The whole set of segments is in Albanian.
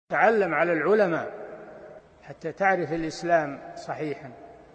تعلم على العلماء حتى تعرف الإسلام صحيحا.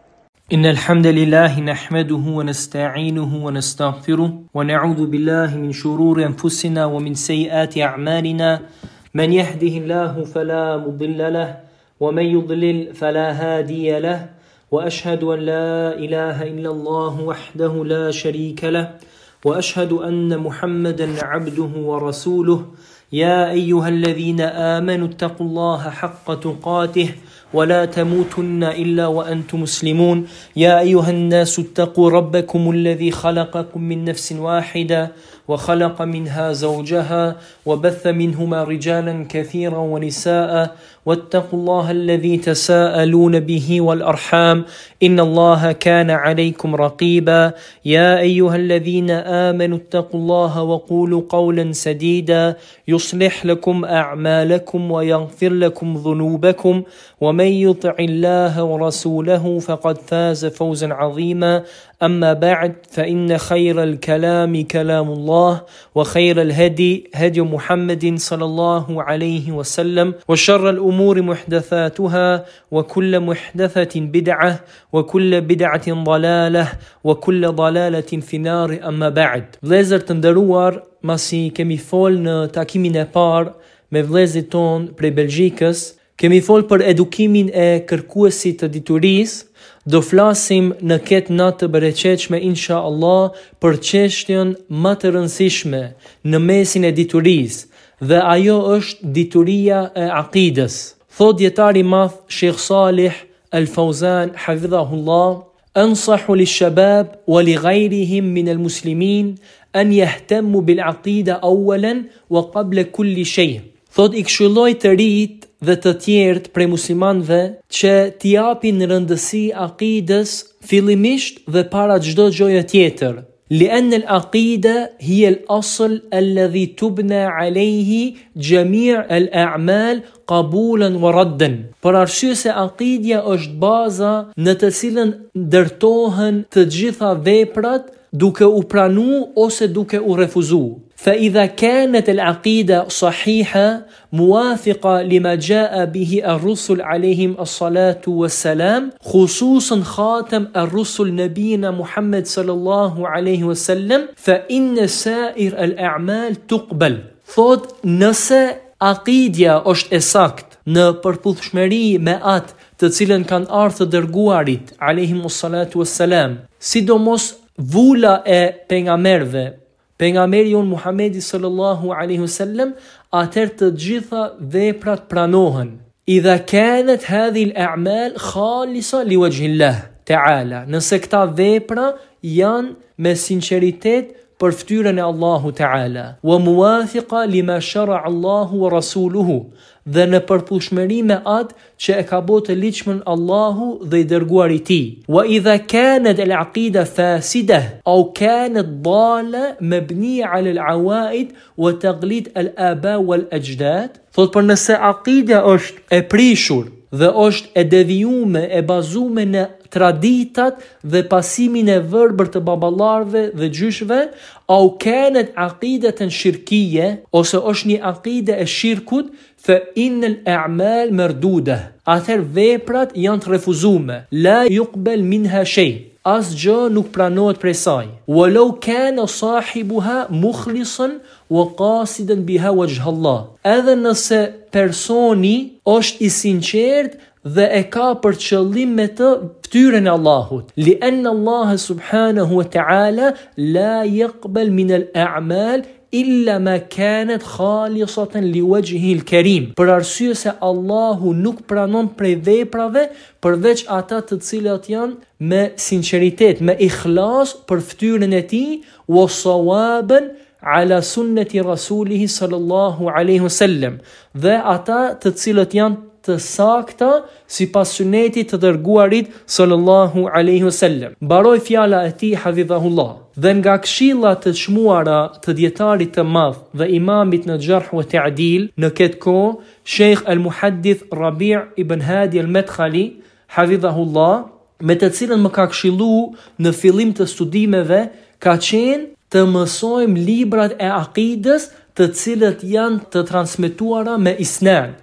إن الحمد لله نحمده ونستعينه ونستغفره ونعوذ بالله من شرور أنفسنا ومن سيئات أعمالنا. من يهده الله فلا مضل له ومن يضلل فلا هادي له، وأشهد أن لا إله إلا الله وحده لا شريك له، وأشهد أن محمدا عبده ورسوله. يا أيها الذين آمنوا اتقوا الله حق تقاته ولا تموتن إلا وأنتم مسلمون. يا أيها الناس اتقوا ربكم الذي خلقكم من نفس واحدة وخلق منها زوجها وبث منهما رجالا كثيرا ونساء، واتقوا الله الذي تساءلون به والأرحام إن الله كان عليكم رقيبا. يا أيها الذين آمنوا اتقوا الله وقولوا قولا سديدا يصلح لكم أعمالكم ويغفر لكم ذنوبكم، ومن يطع الله ورسوله فقد فاز فوزا عظيما. أما بعد، فإن خير الكلام كلام الله، وخير الهدي هدي محمد صلى الله عليه وسلم، وشر الأمور محدثاتها، وكل محدثة بدعة، وكل بدعة ضلالة، وكل ضلالة في النار. أما بعد. Vëllezër të nderuar, masi kemi fol në takimin e parë me vëllezërit ton prej Belgjikës, kemi fol për edukimin e kërkuesit të diturisë. Do flasim në këtë natë të bereqetshme insha Allah për çështjen më të rëndësishme në mesin e diturisë, dhe ajo është dituria e aqidës. Thot dietari i madh Sheikh Salih Al-Fawzan hafidhahullah: "Ansahu lish-shabab wa li ghayrihim min al-muslimin an yahtammu bil-aqida awwalan wa qabla kulli shay." Thot i këshilloj të rinjt dhe të tjerët prej muslimanëve që t'i japin rëndësi aqidës fillimisht dhe para çdo gjëje tjetër. لأن العقيدة هي الأصل الذي تبنى عليه جميع الأعمال قبولا وردا. Për arsye se aqidja është baza në të cilën ndërtohen të gjitha veprat, duke u pranu ose duke u refuzu. فإذا كانت العقيدة صحيحة موافقة لما جاء به الرسل عليهم الصلاة والسلام، خصوصا خاتم الرسل نبينا محمد صلى الله عليه وسلم، فإن سائر الأعمال تقبل. Thot, nëse aqidja është e saktë në përputhshmëri me atë të cilën kanë ardhur të dërguarit alayhimus salatu wassalam, sidomos vula e pejgamberëve, pejgamberi jon Muhamedi sallallahu alaihi wasallam, atëherë të gjitha veprat pranohen. Idha kanat hadhihi al-a'mal khalisa liwajhi Allah ta'ala. Nëse këta vepra janë me sinqeritet për fytyrën e Allahu Ta'ala, wa muwafiqa lima shara'a Allahu wa rasuluhu, dhe në përputhshmëri me atë që e ka bërë të ligjshëm Allahu dhe i dërguari i tij. Wa idha kanat al-aqida fasida aw kanat dalla mabniya 'ala al-awaid wa taqlid al-aba wal-ajdad. Thot, për nëse aqida është e prishur dhe është e devijuar, e bazuar në traditat dhe pasimin e verbër të baballarëve dhe gjyshve, au kanat aqidatan shirkiyya, ose është një aqide e shirkut, fa innal a'mal marduda. Atëherë veprat janë të refuzuara. La yuqbal minha shay. Asgjë nuk pranohet prej saj. Walau kana sahibuha mukhlisan wa qasidan biha wajha Allah. Edhe nëse personi është i sinqert dhe e ka për qëllim me të fytyrën e Allahut. Li'anna Allah subhanahu wa ta'ala la yaqbal min al-a'mal illa ma kanat khalisatan liwajhihi al-karim. Për arsye se Allahu nuk pranon prej veprave përveç ata të cilat janë me sinqeritet, me ikhlas për fytyrën e tij, wa sawaban ala sunnati rasulih sallallahu alaihi wasallam, dhe ata të cilët janë të sakta sipas sunetit të dërguarit sallallahu alaihi wasallam. Mbaroi fjala e tij hafidhahullah. Dhe nga këshillat të çmuara të dietarit të madh dhe imamit në Jarh wa Ta'dil në këtë kohë, Sheikh al-Muhaddith Rabi' ibn Hadi al-Madkhali hafidhahullah, me të cilën më ka këshilluar në fillim të studimeve, ka qenë të mësojmë librat e aqidës të cilët janë të transmetuara me isnad.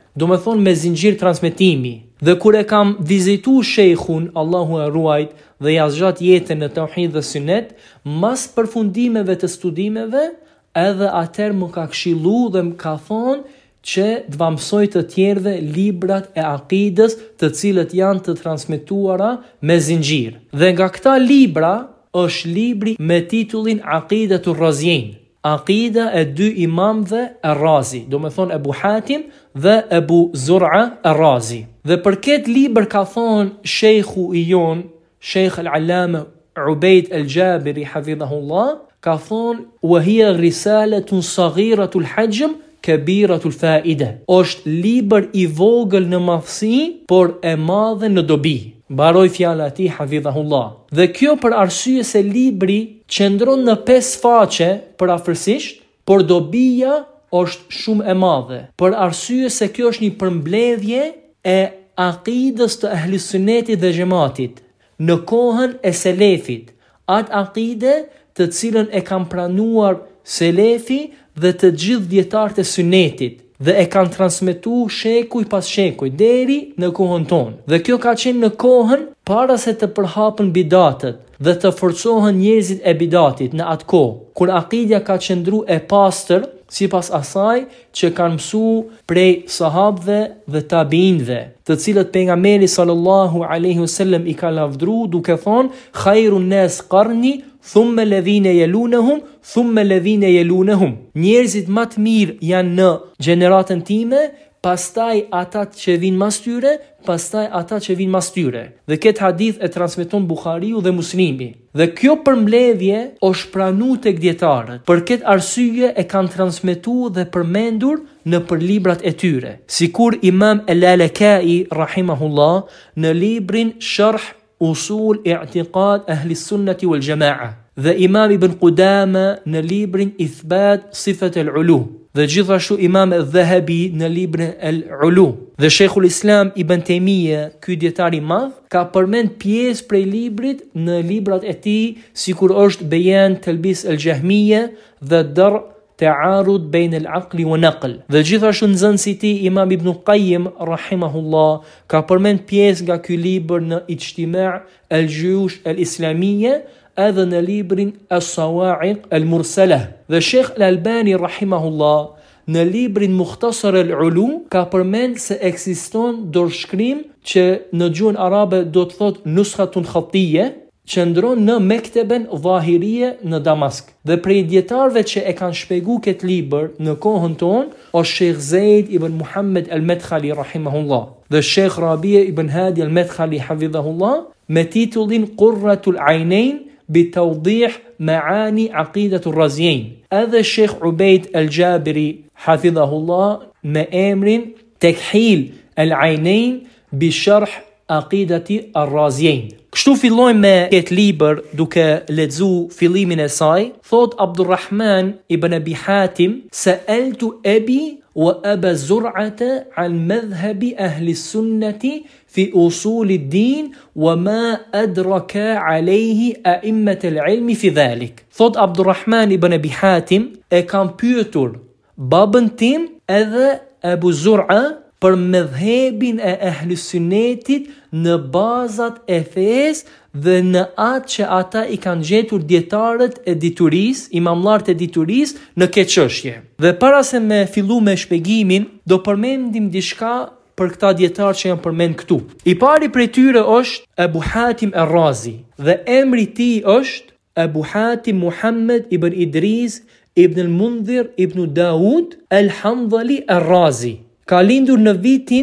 do me thonë me zinxhir transmetimi. Dhe kur e kam vizitu shejkhun, Allahu e ruajt, dhe ja zgjat jetën në tauhid dhe sunet, mas përfundimeve të studimeve, edhe atëherë më ka këshillu dhe më ka thonë që të mësoj të tjerëve librat e akidës të cilët janë të transmetuara me zinxhir. Dhe nga këta libra është libri me titullin Aqidatur Raziin, Aqida e dy imamëve Ar-Razi, do me thonë Ebu Hatim dhe Ebu Zur'a Ar-Razi. Dhe për këtë libër ka thonë shejkhu i jon, Sheikh al-Allama Ubayd al-Jabiri hafidhahullah, ka thonë wa hiya risalatun saghiratul hajm kabiratul faida. Është libër i vogël në madhësi, por e madhe në dobi. Mbaroi fjala e tij hafidhahullah. Dhe kjo për arsye se libri qëndron në 5 faqe përafërsisht, por dobia është shumë e madhe. Për arsye se kjo është një përmbledhje e akidës të ehli sunnetit dhe xhamatit në kohën e selefit, atë akide të cilën e kanë pranuar selefi dhe të gjithë dietarët e sunnetit dhe e kanë transmetuar shekuj pas shekuj deri në kohën tonë. Dhe kjo ka qenë në kohën para se të përhapen bidatët dhe të forcohen njerëzit e bidatit në atë kohë, kur akidja ka qëndruar e pastër sipas asaj që kanë mësuar prej sahabëve dhe tabiinëve, të cilët pejgamberi sallallahu alaihi wasallam i ka lavdruar duke thonë khairun nas qarni thumma alladhina yalunhum thumma alladhina yalunhum. Njerëzit më të mirë janë në gjeneratën time, pastaj ata që vinë mas tyre, pastaj ata që vinë mas tyre. Dhe këtë hadith e transmeton Buhariu dhe Muslimi. Dhe kjo përmbledhje është pranuar tek dietarët. Për këtë arsye e kanë transmetuar dhe përmendur në për librat e tyre. Sikur Imam Al-Lalakai rahimahullah në librin Sharh Usul I'tiqad Ahli Sunnati wal Jamaa dhe Imam Ibn Qudama në librin Ithbat Sifat al-Ulu dhe gjithashtu Imam Dhahabi në librin Al-Ulu dhe Sheikhul Islam Ibn Taymija, ky dietar i madh, ka përmend pjesë prej librit në librat e tij, sikur është Bayan Talbis al-Jahmiyya dhe Dar Ta'arud Bain al-Aqli wa Naql. Dhe gjithashtu nxënësi i tij Imam Ibn Qayyim rahimahullah ka përmend pjesë nga ky libër në Ijtima' al-Juyush al-Islamiyya edhe në librin As-Sawa'iq al-Mursalah. Dhe Sheikh Al-Albani rahimahullah në librin Mukhtasar al-Ulu ka përmend se ekziston dorëshkrim që në gjuhën arabe do të thotë nuskhatun khatiyye, që ndron në Mekteben Dhahirije në Damask. Dhe prej dietarëve që e kanë shpjeguar këtë libër në kohën tonë është Sheikh Zaid ibn Muhammad al-Madkhali rahimahullah dhe Sheikh Rabi' ibn Hadi al-Madkhali hafidhahullah me titullin Qurratul Aynain bi tawdih maani aqidatur Raziin. Edhe Sheikh Ubayd al-Jabiri hafidhahullah me emrin Takhil al-Aynain bi sharh aqidati ar-Raziin. Kështu fillojmë me këtë libër duke lexu fillimin e saj. Thot Abdurrahman ibn Abi Hatim, sa'altu abi wa Aba Zur'ata an madhhabi ahli sunnati fi usul ad-din wa ma adraka alayhi a'immat al-ilm fi dhalik. Thot Abdurrahman ibn Abi Hatim, e kam pyetur babën tim edhe Abu Zur'a për medhhebin e ehli sunnetit në bazat e fesë dhe në atë që ata i kanë gjetur dietarët e diturisë, imamlarët e diturisë në këtë çështje. Dhe para se me fillu me shpjegimin, do përmendim diçka për këta dietarë që janë përmend këtu. I pari prej tyre është Ebu Hatim Ar-Razi dhe emri i tij është Ebu Hatim Muhammad ibn Idris ibn al-Mundhir ibn Daud al-Hamdali Ar-Razi. Ka lindur në vitin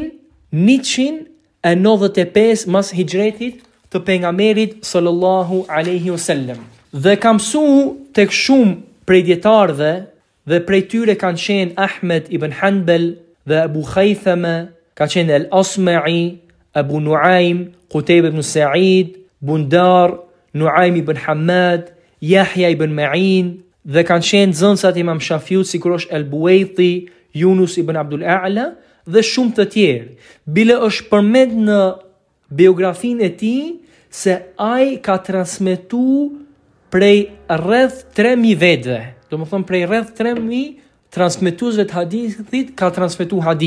195 mas hijretit të pejgamberit sallallahu alaihi wasallam. Dhe ka mësuar tek shumë prej dietarëve dhe prej tyre kanë qenë Ahmed ibn Hanbal dhe Abu Khaythama, ka qenë Al-Asma'i, Abu Nuaim, Qutayba ibn Sa'id, Bundar, Nuaim ibn Hamad, Yahya ibn Ma'in dhe kanë qenë nxënësat Imam Shafiut sikur është Al-Buwaythi, Yunus ibn Abdul A'la dhe shumë të tjerë. Bile është përmend në biografinë e tij se ai ka transmetuar prej rreth 3000 vetëve. Do të thonë prej rreth 3000 transmetuesve të hadithit ka transmetuar hadithe.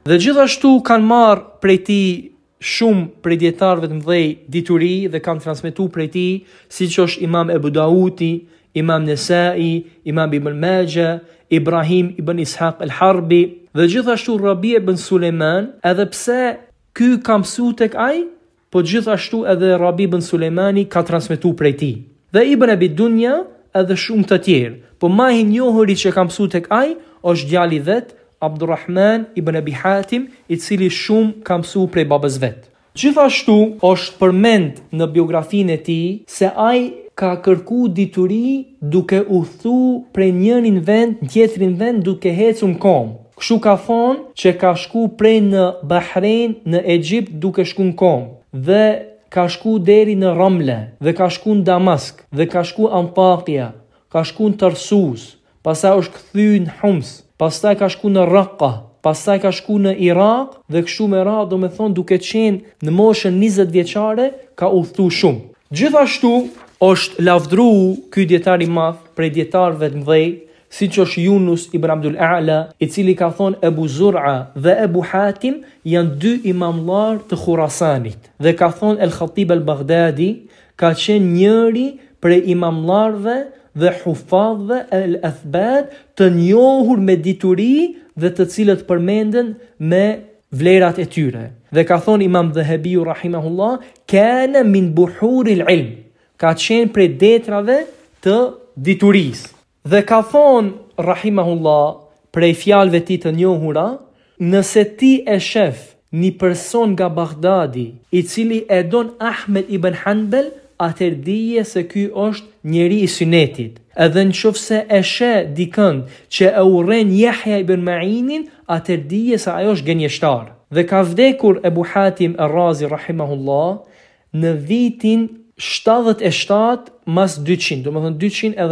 Dhe gjithashtu kanë marrë prej tij shumë prej dietarëve të mëdhej dituri dhe kanë transmetuar prej tij, siç është Imam Ebu Daudi, Imam Nesai, Imam Ibn Majah, Ibrahim ibn Ishaq al-Harbi dhe gjithashtu Rabi ibn Sulejman, edhe pse ky ka mësuar tek ai, po gjithashtu edhe Rabi ibn Sulejmani ka transmetuar prej tij. Dhe Ibn Abi Dunya edhe shumë të tjerë, po më i njohuri që ka mësuar tek ai është djali vet Abdurrahman ibn Abi Hatim, i cili shumë ka mësuar prej babës vet. Gjithashtu është përmend në biografinë e tij se ai ka kërku dituri duke u thu prej njërin vend në tjetrin vend duke hecur në kom. Kështu ka thonë që ka shku prej në Bahrein në Egjipt duke shku në kom, dhe ka shku deri në Ramle, dhe ka shku në Damask, dhe ka shku Antakya, ka shku në Tarsus, pastaj është kthy në Homs, pastaj ka shku në Raqqa, pastaj ka shku në Irak, dhe kështu me radhë, do me thonë duke qenë në moshën 20 vjeçare, ka udhëtu shumë. Gjithashtu është lavdru ky dietar i madh prej dietarëve të mëdhej, siç është Yunus ibn Abdul A'la, i cili ka thonë Ebu Zur'a dhe Ebu Hatim janë dy imamllar të Khurasanit. Dhe ka thonë El Khatib al-Baghdadi ka qenë njëri prej imamllarëve dhe hufadhëve el-athbat të njohur me dituri dhe të cilët përmenden me vlerat e tyre. Dhe ka thonë Imam Dhahabiu rahimahullah, kana min buhuril ilm, ka qenë prej detrave të diturisë. Dhe ka thonë rahimahullah prej fjalëve ti të njohura, nëse ti e shef një person nga Baghdadi i cili e don Ahmed ibn Hanbel, atëherë dije se ky është njeri i sunetit. Edhe nëse e sheh dikën që e urren Yahya ibn Ma'inin, atëherë dije se ajo është gënjeshtar. Dhe ka vdekur Ebu Hatim ar-Razi rahimahullah në vitin 77 mas 200, do më thënë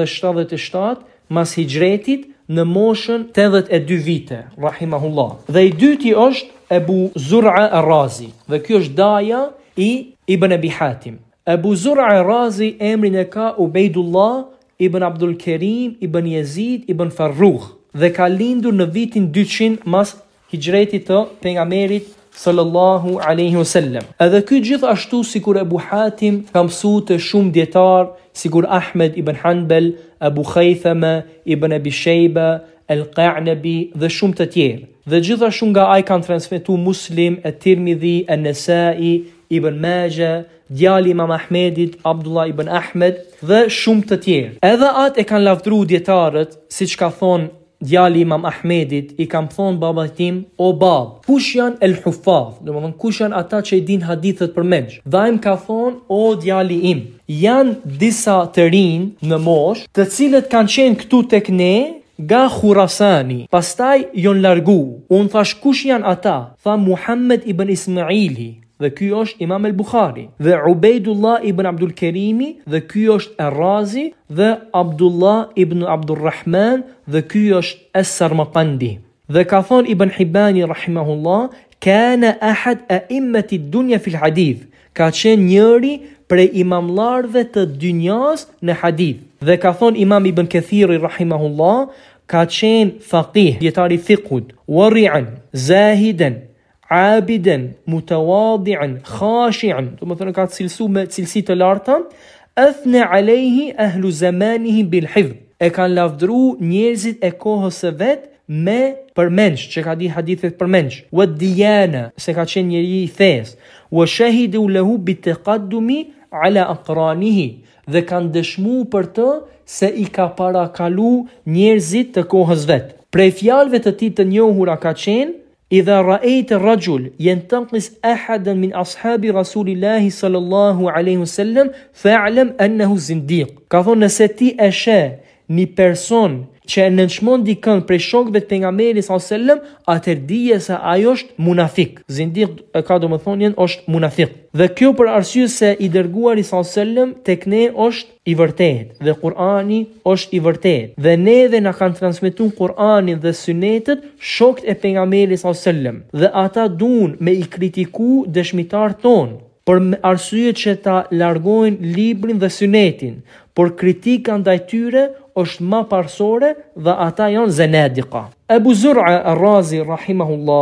277 mas hijretit, në moshën 82 vite, rahimahullah. Dhe i dyti është Ebu Zur'a ar-Razi, dhe kjo është daja i Ibn Abi Hatim. Ebu Zur'a ar-Razi emrin e ka Ubejdullah ibn Abdul Kerim ibn Yazid ibn Farrukh, dhe ka lindur në vitin 200 mas hijretit të pejgamberit sallallahu alaihi wasallam. Edhe ky gjithashtu sikur Ebu Hatim ka mësuar të shumë dietar, sikur Ahmed ibn Hanbel, Abu Khaythama ibn Abi Shayba, Al-Qa'nabi dhe shumë të tjerë. Dhe gjithashtu nga ai kanë transmetuar Muslim, At-Tirmidhi, An-Nasa'i, Ibn Majah, djali Imam Ahmedit, Abdullah ibn Ahmed dhe shumë të tjerë. Edhe atë e kanë lavdruar dietarët, siç ka thonë djali Imam Ahmedit, i kam thonë babat tim, o bab, kush janë el-huffaz, do më thonë kush janë ata që i din hadithet për menç. Dhe im ka thonë, o djali im, janë disa të rinj në mosh, të cilët kanë qenë këtu tek ne nga Khurasani, pastaj jon largu. Unë thash kush janë ata? Tha Muhammed ibn Ismaili, dhe ky është Imam el-Bukhari, dhe Ubejdullah ibn Abdul Kerimi, dhe ky është Ar-Razi, dhe Abdullah ibn Abdurrahman, dhe ky është As-Sarmaqandi. Dhe ka thonë Ibn Hibani rahimahullah, kana ahad a'immati dunya fil hadith, ka qenë njëri prej imamlarve të dynjas në hadith. Dhe ka thonë Imam Ibn Kathiri rahimahullah, ka qenë faqih, djetari fiqhut, wari'an, zahidan, abidan, mutawadi'an, khashi'an, do më thënë ka cilësu me cilësi të larta, athna alejhi ahlu zamanihi bil hifdh, e kanë lavdru njerëzit e kohës së vet me përmenç, që ka di hadithet përmenç, wa diyana, se ka qenë njeri i thes, wa shahidu lahu bitaqaddumi ala aqranihi, dhe kanë dëshmu për të se i ka parakalu njerëzit të kohës vet. Prej fjalëve të tij të njohura ka qenë, إذا رأيت الرجل ينتقص أحدا من أصحاب رسول الله صلى الله عليه وسلم فاعلم أنه زنديق. Ka thonë nëse ti e sheh një person që e nënçmon dikën prej shokëve të pejgamberit sallallahu alajhi wasallam, atëherë dije se ai është munafik. Zindiq e ka domethënien është munafik. Dhe kjo për arsye se i dërguari sallallahu alajhi wasallam tek ne është i vërtetë dhe Kur'ani është i vërtetë. Dhe neve na kanë transmetuar Kur'anin dhe Sunetet shokët e pejgamberit sallallahu alajhi wasallam. Dhe ata duan me i kritiku dëshmitar ton për arsye që ta largojnë librin dhe Sunetin, por kritika ndaj tyre është ma parsore dhe ata janë zanadiqa. Ebu Zur'a ar-Razi rahimahullah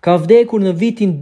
ka vdekur në vitin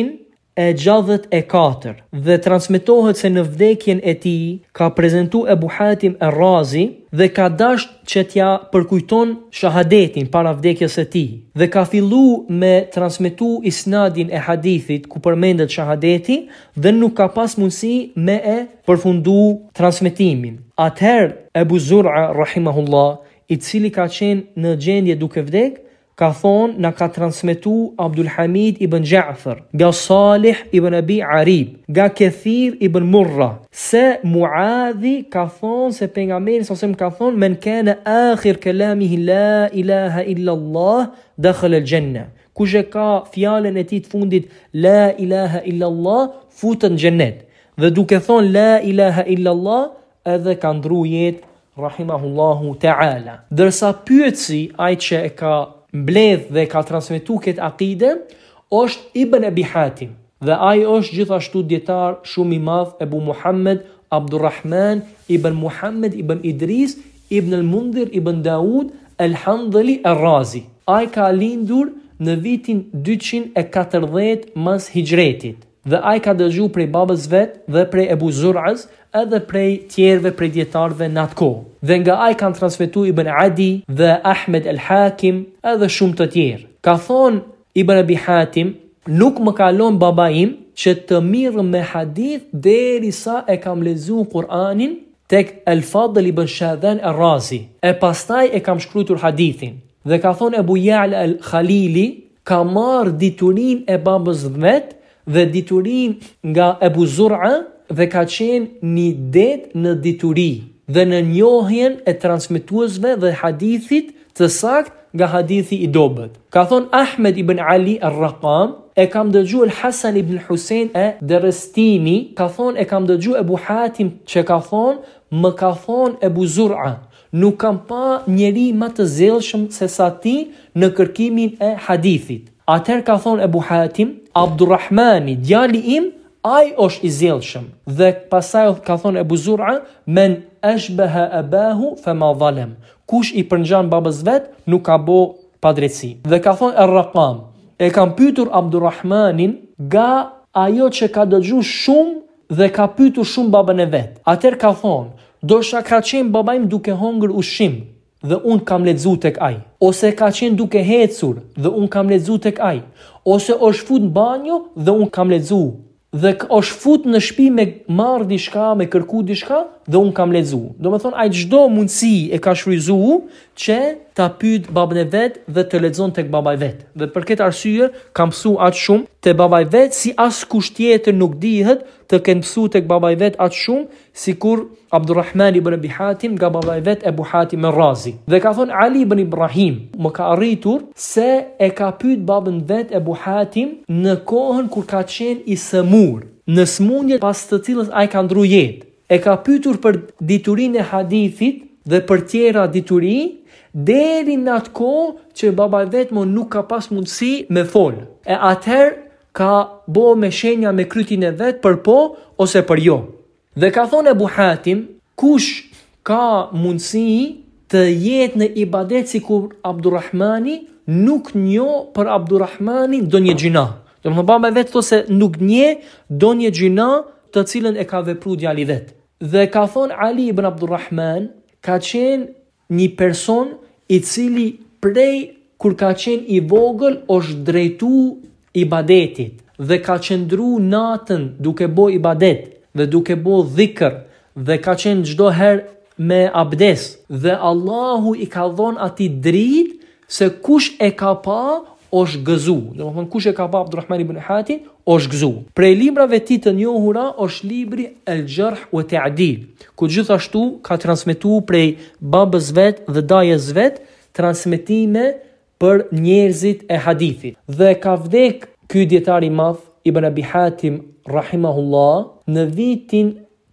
264 dhe transmetohet se në vdekjen e tij ka prezantu Ebu Hatim ar-Razi dhe ka dasht që t'ja përkujton shahadetin para vdekjes së tij dhe ka fillu me transmetu isnadin e hadithit ku përmendet shahadeti dhe nuk ka pas mundësi me e përfundu transmetimin. Atëherë Ebu Zur'a rahimahullah, i cili ka qenë në gjendje duke vdek, ka thonë na ka transmetu Abdul Hamid ibn Ja'far, nga Salih ibn Abi Arib, nga Kathir ibn Murra, se Muadhi ka thonë se pejgamberi sa ka thonë men kana akhir kalamihi la ilaha illa Allah dakhala al-janna. Kush e ka fjalën e tij të fundit la ilaha illa Allah futet në xhennet. Dhe duke thonë la ilaha illa Allah edhe ka ndru jetë rahimahullahu ta'ala. Dërsa pyetësi ai që e ka mbledh dhe ka transmetu këtë akide është Ibn Abi Hatim dhe ai është gjithashtu dietar shumë i madh, Ebu Muhammed Abdurrahman ibn Muhammed ibn Idris ibn al-Mundhir ibn Daud al-Handhali ar-Razi. Ai ka lindur në vitin 240 mas hijretit dhe ai ka dëgju prej babës vet dhe prej Ebu Zur'as edhe prej tjerëve prej dietarëve në atë kohë. Dhe nga ai kanë transmetuar Ibn Adi dhe Ahmed al-Hakim edhe shumë të tjerë. Ka thonë Ibn Abi Hatim, nuk më kalon baba im që të mirëm me hadith derisa e kam lexuar Kur'anin tek Al-Fadl ibn Shadhan ar-Razi. E pastaj e kam shkruar hadithin. Dhe ka thonë Ebu Ja'la al-Khalili, ka marrë diturin e babës vet dhe diturin nga Ebu Zur'a dhe ka qenë një det në dituri dhe në njohjen e transmetuesve dhe hadithit të sakt nga hadithi i dobët. Ka thonë Ahmed ibn Ali ar-Raqam, e kam dëgju Hasan ibn Husein e Derestini, ka thonë e kam dëgju Ebu Hatim që ka thonë më ka thonë Ebu Zur'a, nuk kam pa njeri më të zellshëm se sa ti në kërkimin e hadithit. Atëherë ka thonë Ebu Hatim, Abdurrahmani, djali im, ai është i zellshëm. Dhe pasaj ka thonë Ebu Zur'a, men ashbaha abahu fama zalem. Kush i përngjan babës vet, nuk ka bo padrejtësi. Dhe ka thonë Ar-Raqam, e kam pyetur Abdurrahmanin nga ajo që ka dëgju shumë dhe ka pyetur shumë babën e vet. Atëherë ka thonë, dosha ka qenë babaim duke hongër ushqim dhe unë kam lexu tek ai, ose ka qenë duke hecur dhe unë kam lexu tek ai, ose është fut në banjo dhe unë kam lexu, dhe është fut në shtëpi me marr diçka, me kërku diçka dhe unë kam lexu. Domethënë ai çdo mundësi e ka shfryzuar që ta pyet babën e vet dhe të lexon tek baba i vet. Dhe për këtë arsye ka mësuar aq shumë te baba i vet si askush tjetër nuk dihet të kenë mësuar tek baba i vet aq shumë sikur Abdurrahman ibn Abi Hatim nga baba i vet Ebu Hatim ar-Razi. Dhe ka thonë Ali ibn Ibrahim, më ka arritur se e ka pyet babën vet Ebu Hatim në kohën kur ka qenë i sëmur, në smundje pas të cilës ai ka ndru jetë. E ka pyetur për diturinë e hadithit dhe për tjera dituri, deri në atë kohë që baba i vet më nuk ka pas mundësi me fol. E atëherë ka bo me shenja me krytin e vet për po ose për jo. Dhe ka thonë Ebu Hatim, kush ka mundësi të jetë në ibadet si kur Abdurrahmani, nuk njo për Abdurrahmani do një gjina. Dhe më baba vetë thot se nuk nje do një gjina të cilën e ka vepru djali vetë. Dhe ka thonë Ali ibn Abdurrahman, ka qenë një person i cili prej kur ka qenë i vogël është drejtu ibadetit dhe ka qëndru natën duke bo ibadet dhe duke bo dhikr dhe ka qenë çdo herë me abdes dhe Allahu i ka dhonë ati dritë se kush e ka pa është gëzu. Domethënë kush e ka pa Abdurrahman ibn Hatim është gëzu. Prej librave ti të njohura është libri El Jarh wa Ta'dil, ku gjithashtu ka transmetuar prej babës vet dhe dajës vet transmetime për njerëzit e hadithit. Dhe ka vdek ky dietar i madh Ibn Abi Hatim rahimahullah në vitin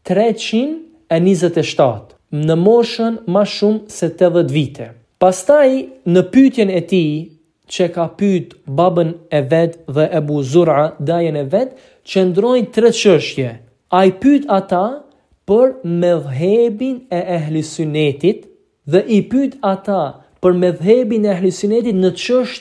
327, në moshën më shumë se 80 vite. Pastaj në pyetjen e tij që ka pyet babën e vet dhe Ebu Zur'a dajën e vet, qëndrojnë 3 çështje. Ai pyet ata për medhhebin e ehli sunetit dhe i pyet ata për medhhebin e ehli sunetit në çështjet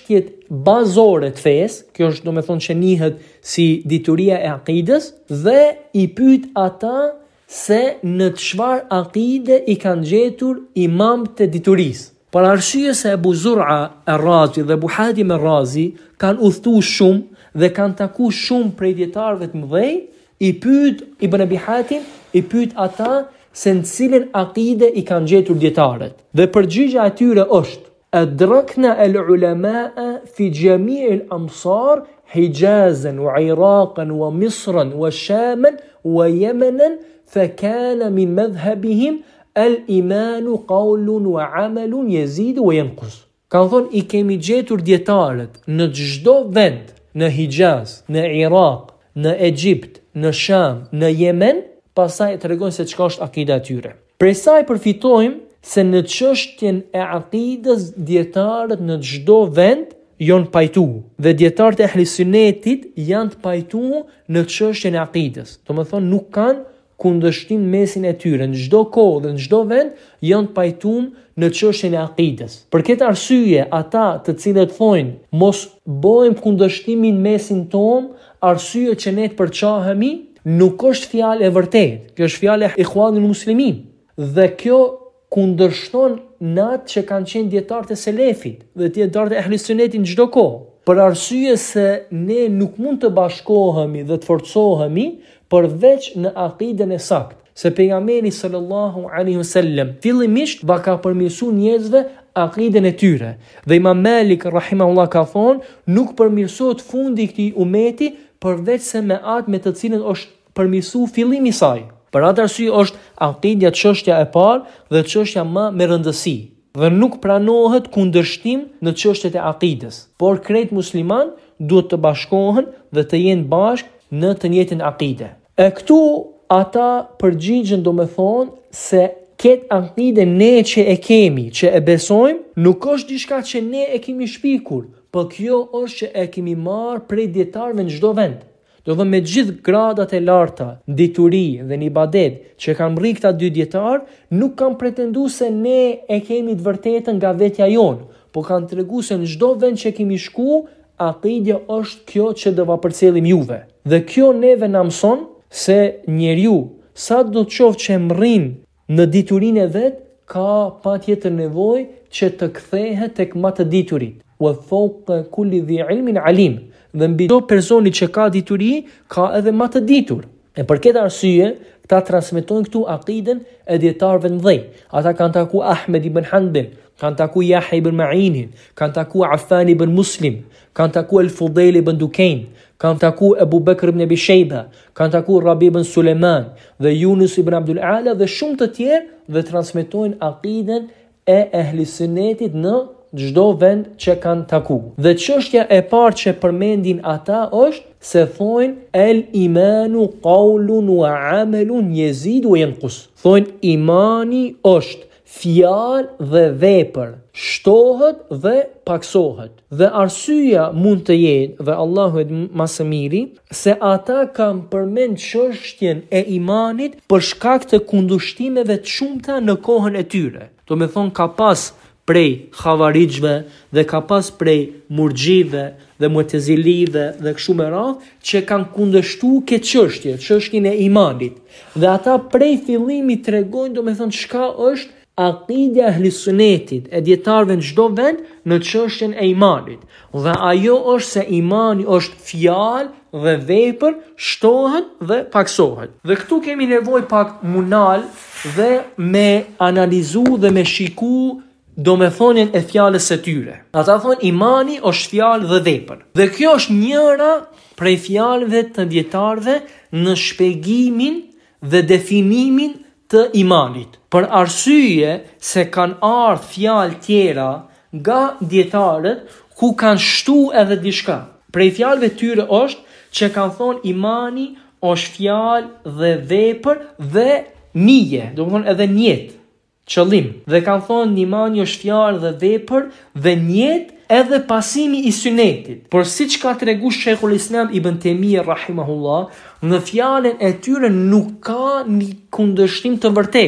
bazore të fesë, kjo është domethënë që njihet si dituria e akidës, dhe i pyet ata se në çfarë akide i kanë gjetur imamët e diturisë. Për arsye se Abu Zur'a ar-Razi dhe Abu Hatim ar-Razi kanë udhëtuar shumë dhe kanë takuar shumë prej dietarëve të mëdhej, i pyet Ibn Abi Hatim, i pyet ata se në cilën akide i kanë gjetur dietarët. Dhe përgjigjja e tyre është: adrakna al-ulama'a fi jami' al-amsar Hijazan wa Iraqan wa Misran wa Shaman wa Yamanan fa kana min madhhabihim al-imanu qawlun wa amalun yazidu wa yanqus. Kanë thonë i kemi gjetur dietarët në çdo vend, në Hijaz, në Irak, në Egjipt, në Sham, në Yemen, pastaj tregojnë se çka është akida e tyre. Prej saj përfitojmë se në çështjen e akidës dietarët në çdo vend janë pajtu dhe dietarët e Ahli Sunnetit janë të pajtuar në çështjen e akidës. Domethënë nuk kanë kundërshtim mesin e tyre, në çdo kohë dhe në çdo vend janë të pajtuar në çështjen e akidës. Për këtë arsye, ata të cilët thonë mos bëjmë kundërshtimin mesin ton, arsye që ne të përçahemi, nuk është fjalë e vërtetë. Kjo është fjalë e Ikhwanul Muslimin. Dhe kjo kundërshton natë që kanë qenë dietarët e selefit dhe dietarët e Ahli Sunnetit në çdo kohë. Për arsye se ne nuk mund të bashkohemi dhe të forcohemi përveç në akiden e saktë. Se pejgamberi sallallahu alaihi wasallam fillimisht ka përmirësuar njerëzve akiden e tyre. Dhe Imam Malik rahimahullah ka thonë, nuk përmirësohet fundi i këtij umeti përveç se me atë me të cilën është përmirësuar fillimi i saj. Për atë arsye është akidja çështja e parë dhe çështja më me rëndësi. Dhe nuk pranohet kundërshtim në çështjet e akidës, por krejt musliman duhet të bashkohen dhe të jenë bashkë në të njëjtën akide. E këtu ata përgjigjen domethënë se këtë akide ne që e kemi, që e besojmë, nuk është diçka që ne e kemi shpikur, por kjo është që e kemi marrë prej dietarëve në çdo vend. Do të me gjithë gradat e larta, dituri dhe në ibadet që kanë rri këta dy dietar, nuk kanë pretenduar se ne e kemi të vërtetën nga vetja jonë, por kanë treguar se në çdo vend që kemi shku, akidja është kjo që do va përcjellim juve. Dhe kjo neve na mëson se njeriu sa do të qoftë që mrrin në diturinë e vet, ka patjetër nevojë që të kthehet tek më të diturit. Wa fawqa kulli dhi ilmin alim. Dhe mbi çdo personi që ka dituri, ka edhe më të ditur. E për këtë arsye, këta transmetojnë këtu akiden e dietarëve të mëdhenj. Ata kanë taku Ahmed ibn Hanbal, kanë taku Yahya ibn Ma'in, kanë taku Affan ibn Muslim, kanë taku Al-Fudail ibn Dukain, kanë taku Abu Bakr ibn Abi Shayba, kanë taku Rabi ibn Sulaiman dhe Yunus ibn Abdul Ala dhe shumë të tjerë, dhe transmetojnë akiden e Ahli Sunnetit në çdo vend që kanë taku. Dhe çështja e parë që përmendin ata është se thonë el imanu qaulun wa amalun yazidu wa yanqus. Thonë imani është fjalë dhe vepër, shtohet dhe paksohet. Dhe arsyeja mund të jetë, dhe Allahu e më së miri, se ata kanë përmend çështjen e imanit për shkak të kundërshtimeve të shumta në kohën e tyre. Do me thonë ka pas prej Khavarijve dhe ka pas prej Murxhive dhe Mu'tazilive dhe kështu me radhë që kanë kundërshtuar këtë çështje, çështjen e imanit. Dhe ata prej fillimit tregojnë domethënë çka është akidja e Ahli Sunnetit, e dietarëve në çdo vend në çështjen e imanit. Dhe ajo është se imani është fjalë dhe vepër, shtohet dhe paksohet. Dhe këtu kemi nevojë pak munal dhe me analizu dhe me shiku do me thonin e fjales së tyre. Ata thonë imani është fjalë dhe vepër. Dhe kjo është njëra prej fjalëve të dietarëve në shpjegimin dhe definimin të imanit. Për arsye se kanë ardhur fjalë tjera nga dietarët ku kanë shtu edhe diçka. Prej fjalëve tyre është që kanë thonë imani është fjalë dhe vepër dhe nije, do të thonë edhe niyet. Qëllim. Dhe kanë thonë imani është fjalë dhe vepër dhe niyet edhe pasimi i sunetit. Por siç ka treguar Sheikhul Islam Ibn Taymiyah rahimahullah, në fjalën e tyre nuk ka një kundërshtim të vërtetë.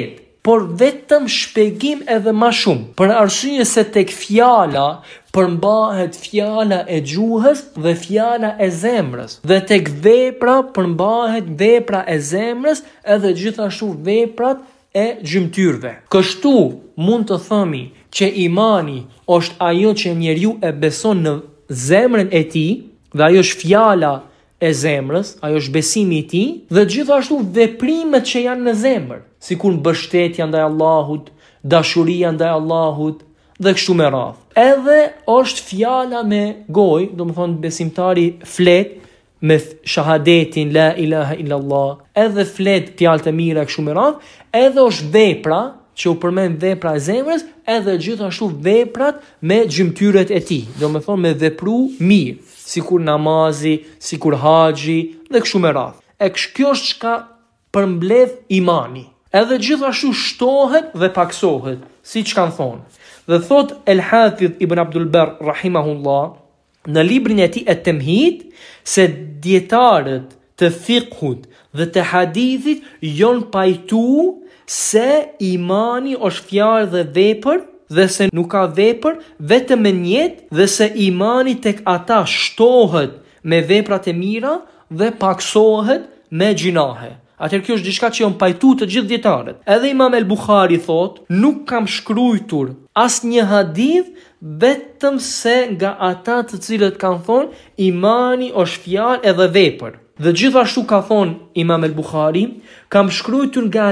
por vetëm shpjegim edhe më shumë, për arsye se tek fjala përmbahet fjala e gjuhës dhe fjala e zemrës, dhe tek vepra përmbahet vepra e zemrës edhe gjithashtu veprat e gjymtyrve. Kështu mund të themi që imani është ajo që njeriu e beson në zemrën e tij, dhe ajo është fjala e zemrës, ajo është besimi i tij, dhe gjithashtu veprimet që janë në zemër, sikur mbështetja ndaj Allahut, dashuria ndaj Allahut dhe kështu me radhë. Edhe është fjala me gojë, domethënë besimtari flet me shahadetin la ilaha illallah, edhe flet fjalë të mira kështu me radhë, edhe është vepra që u përmend vepra e zemrës, edhe gjithashtu veprat me gjymtyret e tij, domethënë me vepru mirë, sikur namazi, sikur haxhi dhe kështu me radhë. Kjo është çka përmbledh imani. Edhe gjithashtu shtohet dhe paksohet, siç kanë thonë. Dhe thot El-Hafidh Ibn Abdul Barr rahimahullah në librin e tij Et-Temhid se dietarët të fiqhut dhe të hadithit janë pajtu se imani është fjalë dhe vepër, dhe se nuk ka vepër vetëm me niyet, dhe se imani tek ata shtohet me veprat e mira dhe paksohet me gjinahe. Atëherë kjo është diçka që janë pajtu të gjithë dietarët. Edhe Imam El-Bukhari thot, nuk kam shkruajtur asnjë hadith vetëm se nga ata të cilët kanë thonë imani është fjalë edhe vepër. Dhe gjithashtu ka thonë Imam El-Bukhari, kam shkruajtur nga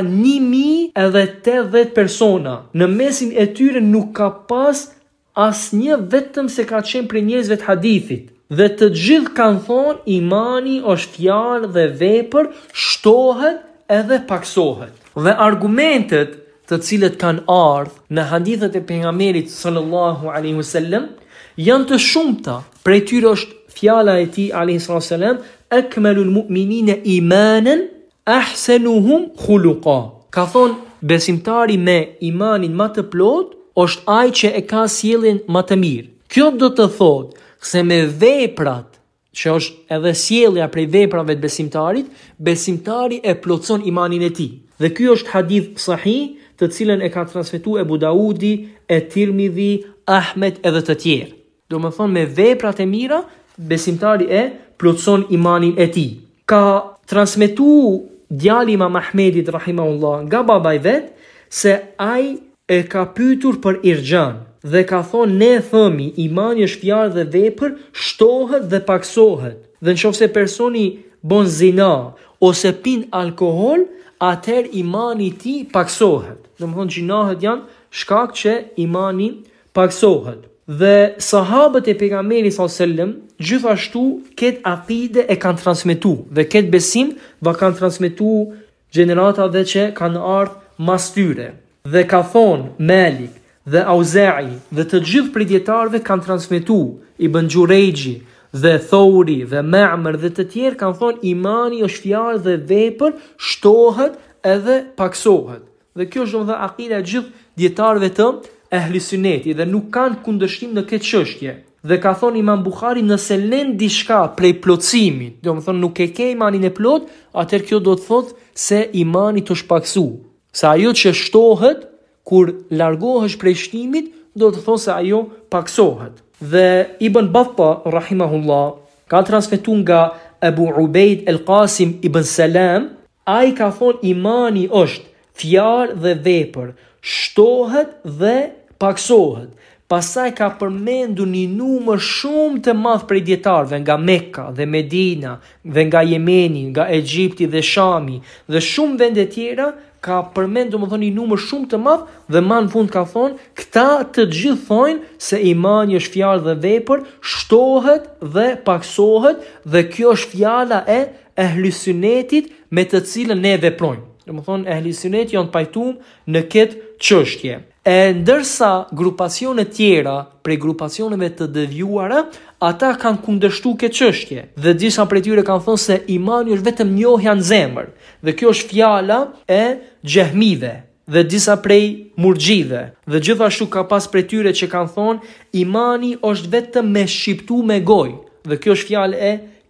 1080 persona. Në mesin e tyre nuk ka pas asnjë vetëm se ka qenë prej njerëzve të hadithit. Dhe të gjithë kanë thonë imani është fjalë dhe vepër, shtohet edhe paksohet. Dhe argumentet të cilët kanë ardhur në hadithet e pejgamberit sallallahu alaihi wasallam janë të shumta. Prej tyre është fjala e tij alaihi wasallam, akmalul mu'minina imanan ahsanuhum khuluqa. Ka thonë besimtari me imanin më të plot është ai që e ka sjelljen më të mirë. Kjo do të thotë se me veprat, që është edhe sjellja prej veprave të besimtarit, besimtari e plotson imanin e tij. Dhe ky është hadith sahih, të cilën e ka transmetuar Abu Daudi, Tirmidhi, Ahmed edhe të tjerë. Domethënë me veprat e mira, besimtari e plotson imanin e tij. Ka transmetuar djali Imam Ahmedit rahimahullah nga babai vet se ai e ka pyetur për irxhan. Dhe ka thonë, ne thëmi, imani është fjalë dhe vepër, shtohet dhe paksohet. Dhe nëse personi bon zina ose pin alkohol, atëherë imani i tij paksohet. Domethënë gjinahet janë shkak që imani paksohet. Dhe sahabët e pejgamberit sallallahu alajhi wasallam gjithashtu këtë akide e kanë transmetuar dhe këtë besim kanë transmetuar gjeneratave që kanë ardhur mas tyre. Dhe ka thonë Malik dhe Auza'i dhe të gjithë prej dietarëve kanë transmetuar, Ibn Jurayji dhe Thawri dhe Ma'mar dhe të tjerë kanë thonë imani është fjalë dhe vepër, shtohet edhe paksohet. Dhe kjo është domethënë akida e gjithë dietarëve të ehli suneti dhe nuk kanë kundërshtim në këtë çështje. Dhe ka thonë Imam Buhari, nëse lën diçka prej plotësimit, domethënë nuk e ke imanin e plot, atëherë kjo do të thotë se imani është paksuar. Sa ajo që shtohet kur largohesh prej shtimit, do të thonë se ajo paksohet. Dhe Ibn Battah rahimahullah ka transmetuar nga Abu Ubaid El-Qasim ibn Salam, ai ka thonë imani është fjalë dhe vepër, shtohet dhe paksohet. Pastaj ka përmendur një numër shumë të madh prej dietarëve nga Mekka dhe Medina, dhe nga Jemeni, nga Egjipti dhe Shami dhe shumë vende tjera, ka përmendur domethënë një numër shumë të madh dhe më në fund ka thonë, këta të gjithë thonë se imani është fjalë dhe vepër, shtohet dhe paksohet, dhe kjo është fjala e ehli sunnetit me të cilën ne veprojmë. Domethënë ehli sunneti janë pajtuar në këtë çështje. E ndërsa grupacione tjera prej grupacioneve të devijuara, ata kanë kundërshtuar këtë çështje dhe disa prej tyre kanë thënë se imani është vetëm njohja në zemër. Dhe kjo është fjala e xehmive dhe disa prej murxhive. Dhe gjithashtu ka pas prej tyre që kanë thonë imani është vetëm me shqiptu me gojë. Dhe kjo është fjalë e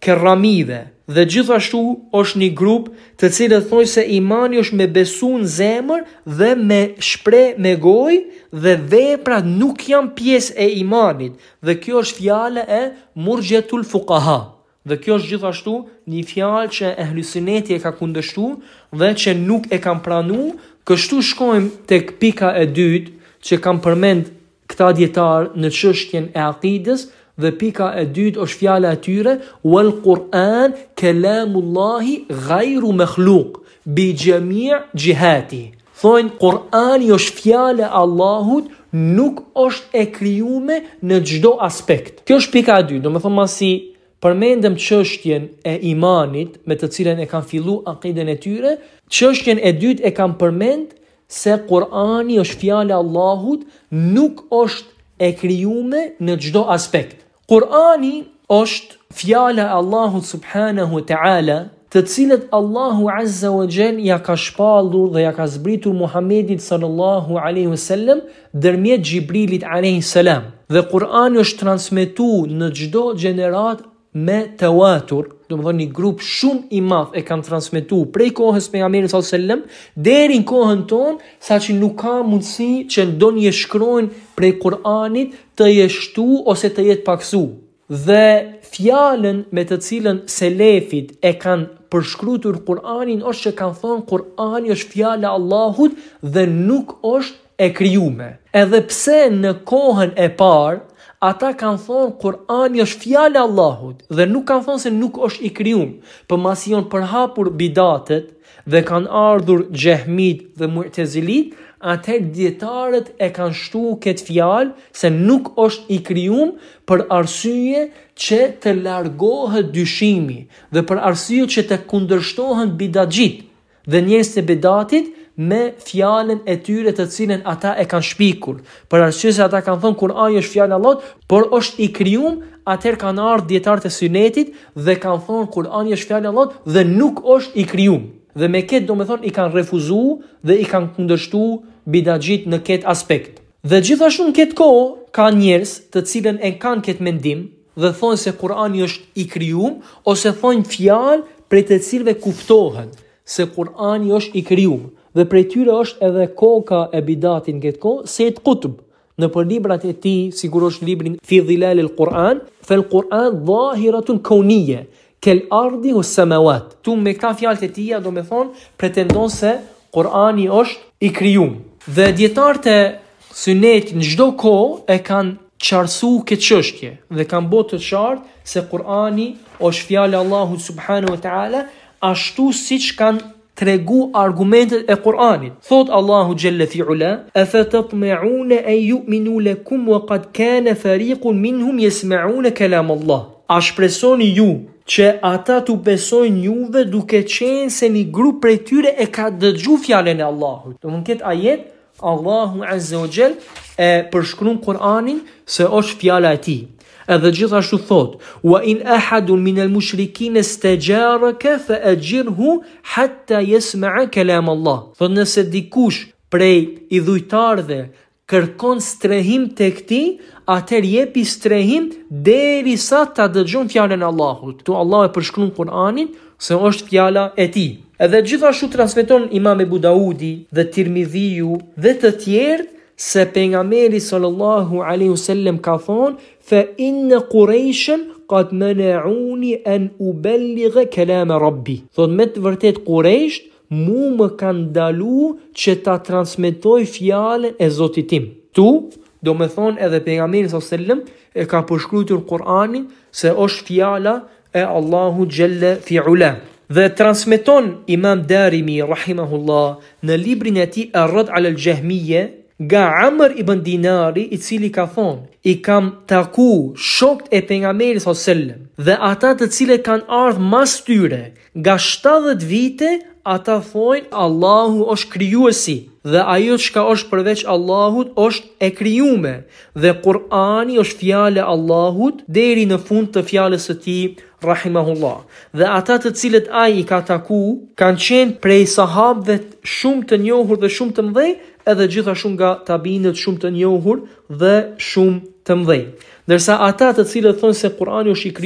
kerramive. Dhe gjithashtu është një grup të cilët thonë se imani është me besu në zemër dhe me shpreh me gojë dhe veprat nuk janë pjesë e imanit. Dhe kjo është fjala e murgjetul fuqaha. Dhe kjo është gjithashtu një fjalë që ehlusuneti e ka kundërshtuar dhe që nuk e kanë pranuar. Kështu shkojmë tek pika e dytë që kam përmend këta dietar në çështjen e akidës. Dhe pika e dytë është fjala e tyre wal Quran kalamullahi ghayru makhluq bi jami' jihati. Thonë Kurani është fjala e Allahut, nuk është e krijuar në çdo aspekt. Kjo është pika e dytë. Domethënë masi përmendëm çështjen e imanit me të cilën e kanë filluar akiden e tyre, çështjen e dytë e kanë përmend se Kurani është fjala e Allahut, nuk është e krijuar në çdo aspekt. Kurani është fjala e Allahut subhanahu wa ta'ala, të cilët Allahu azza wa jall ja ka shpallur dhe ja ka zbritur Muhamedit sallallahu alaihi wasallam dërmjet Xhibrilit alaihi salam. Dhe Kurani është transmetuar në çdo gjenerat me tawatur, domethënë një grup shumë i madh e kanë transmetuar prej kohës pejgamberit sallallahu alaihi wasallam deri në kohën tonë, saqë nuk ka mundësi që ndonjë shkruajnë prej Kuranit të jetë shtu ose të jetë paksu. Dhe fjalën me të cilën selefit e kanë përshkruar Kur'anin është që kanë thonë Kur'ani është fjala e Allahut dhe nuk është e krijuar. Edhe pse në kohën e parë ata kanë thonë Kur'ani është fjala e Allahut dhe nuk kanë thonë se nuk është i krijuar, por masi janë përhapur bidatet dhe kanë ardhur Jahmit dhe Mu'tazilit, atëherë dietarët e kanë shtuar këtë fjalë se nuk është i krijuar për arsye që të largohet dyshimi dhe për arsye që të kundërshtohen bidaxhit dhe njerëzit e bidatit me fjalën e tyre të cilën ata e kanë shpikur. Për arsye se ata kanë thënë Kur'ani është fjala e Allahut, por është i krijuar, atëherë kanë ardhur dietarët e sunetit dhe kanë thënë Kur'ani është fjala e Allahut dhe nuk është i krijuar. Dhe me këtë domethënë i kanë refuzuar dhe i kanë kundërshtuar bidaxhit në këtë aspekt. Dhe gjithashtu në këtë kohë ka njerëz të cilën e kanë këtë mendim dhe thonë se Kur'ani është i krijuar ose thonë fjalë prej të cilëve kuptohen se Kur'ani është i krijuar. Dhe prej tyre është edhe koka e bidatit në këtë kohë, Sayyid Qutb. Në për librat e tij, sigurisht librin Fi Dhilal al-Quran, fal Quran zahiratun kauniyya kel ardi was samawat. Tu me këta fjalët e tija do me thonë pretendon se Kur'ani është i krijuar. Dhe dietarët e sunetit në çdo kohë e kanë qartësuar këtë çështje dhe kanë bërë të qartë se Kur'ani është fjala e Allahut subhanahu wa taala, ashtu siç kanë tregu argumentet e Kur'anit. Thot Allahu Jalla fi ula, afatatma'una an yu'minu lakum wa qad kana fariqun minhum yasma'una kalam Allah. A shpresoni ju që ata t'u besojnë juve duke qenë se një grup prej tyre e ka dëgju fjallën e Allahut. Në këtë ajet, Allahu Azza wa Jall e përshkruan Kur'anin se është fjala e tij. Edhe gjithashtu thot, wa in ahadun min al-mushrikin istajaraka fa ajirhu hatta yasma'a kalam Allah. Thot nëse dikush prej idhujtarëve kërkon strehim tek ti, atëherë jepi strehim derisa ta dëgjon fjalën e Allahut. Tu Allah e përshkruan Kur'anin se është fjala e tij. Edhe gjithashtu transmeton Imam Ebu Daudi dhe Tirmidhiu dhe të tjerë se pejgamberi sallallahu alaihi wasallam ka thonë fa inna Quraishan qad mana'uni an uballigha kalam Rabbi. Thot me të vërtet Quraysh mu më kanë dalu që ta transmetoj fjalën e Zotit tim. Tu, do me thonë edhe pejgamberi sallallahu alaihi wasallam e ka përshkruar Kur'anin se është fjala e Allahu Jalla fi ula. Dhe transmeton Imam Darimi rahimahullah në librin e tij Ar-Radd 'ala al-Jahmiyya nga Amr ibn Dinari, i cili ka thonë i kam taku shokët e pejgamberit sallallahu alaihi wasallam dhe ata të cilët kanë ardhur mas tyre nga 70 vite, ata thonë Allahu është krijuesi dhe ajo çka është përveç Allahut është e krijuar dhe Kur'ani është fjala e Allahut deri në fund të fjalës së tij rahimahullah. Dhe ata të cilët ai i ka taku kanë qenë prej sahabëve shumë të njohur dhe shumë të mëdhej, edhe gjithashtu nga tabinët shumë të njohur dhe shumë të mëdhej. Ndërsa ata të cilët thonë se Kur'ani është i krijuar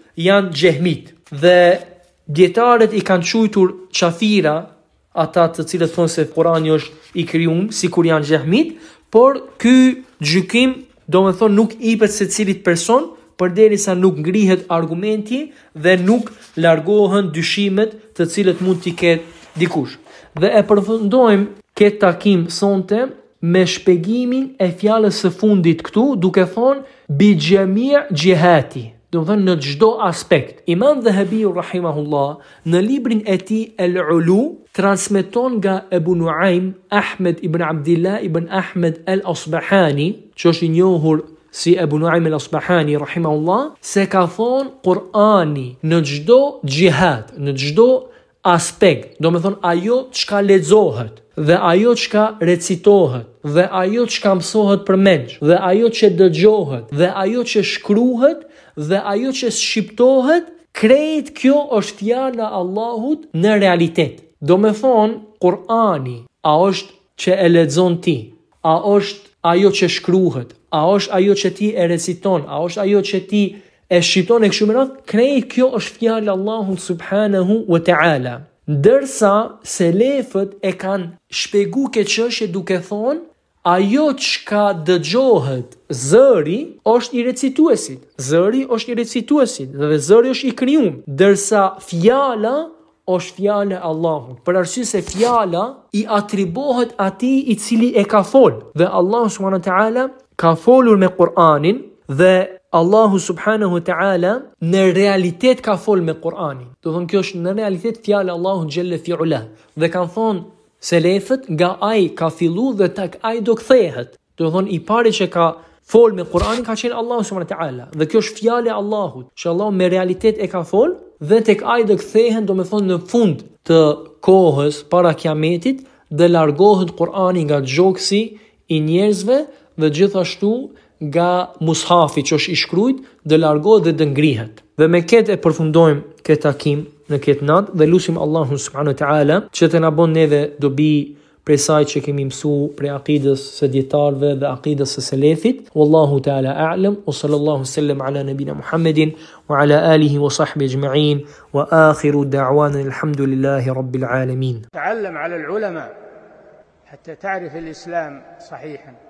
janë xehmit. Dhe dietarët i kanë quajtur qafira ata të cilët thonë se Kurani është i krijuar sikur janë xehmit, por ky gjykim domethënë nuk i jepet secilit person përderisa nuk ngrihet argumenti dhe nuk largohen dyshimet të cilët mund t'i ketë dikush. Dhe e përfundojmë këtë takim sonte me shpjegimin e fjalës së fundit këtu, duke thonë bi xhamia jihati, do të thonë në çdo aspekt. Imam Dhahabiu rahimahullah në librin e tij El-Ulu transmeton nga Ebu Nuaim Ahmed ibn Abdillah ibn Ahmed al-Asbahani, që është i njohur si Ebu Nuaim al-Asbahani rahimahullah, se ka thonë Kurani në çdo jihad, në çdo aspekt, do me thonë ajo çka lexohet dhe ajo çka recitohet dhe ajo çka mësohet për mendj dhe ajo që dëgjohet dhe ajo që shkruhet dhe ajo që shqiptohet, krejt kjo është fjala e Allahut në realitet. Do me thonë Kurani, a është që e lexon ti, a është ajo që shkruhet, a është ajo që ti e reciton, a është ajo që ti e shqipton e kështu me radhë, krejt kjo është fjala e Allahut subhanahu wa ta'ala. Ndërsa selefët e kanë shpjeguar këtë çështje duke thonë ajo çka dëgjohet zëri është i recituesit. Zëri është i recituesit dhe zëri është i krijuar, ndërsa fjala është fjala e Allahut. Për arsye se fjala i atribohet atij i cili e ka fol. Dhe Allahu subhanahu wa ta'ala ka folur me Kur'anin dhe Allahu subhanahu wa ta'ala në realitet ka fol me Kur'anin. Do thonë kjo është në realitet fjala e Allahut xhelle fi'ula. Dhe kanë thonë selefët nga ai ka fillu dhe tek ai do kthehet. Do thonë i pari që ka fol me Kur'anin ka qenë Allahu subhanahu wa ta'ala. Dhe kjo është fjala e Allahut, që Allahu me realitet e ka fol dhe tek ai do kthehen, do me thonë në fund të kohës para kiametit, dhe largohet Kur'ani nga gjoksi i njerëzve dhe gjithashtu nga mushafi që është i shkruajt, dhe largohet dhe ngrihet. Dhe me këtë e përfundojmë këtë takim në këtë natë dhe lutim Allahun subhanahu wa ta'ala që të na bën neve dobi prej saj që kemi mësuar prej akidës së dietarëve dhe akidës së selefit. Wallahu ta'ala a'lam wa sallallahu sallam ala nabina Muhammedin wa ala alihi wa sahbihi ajma'in wa akhiru da'wana alhamdulillahi rabbil alamin. تعلم على العلماء حتى تعرف الإسلام صحيحا.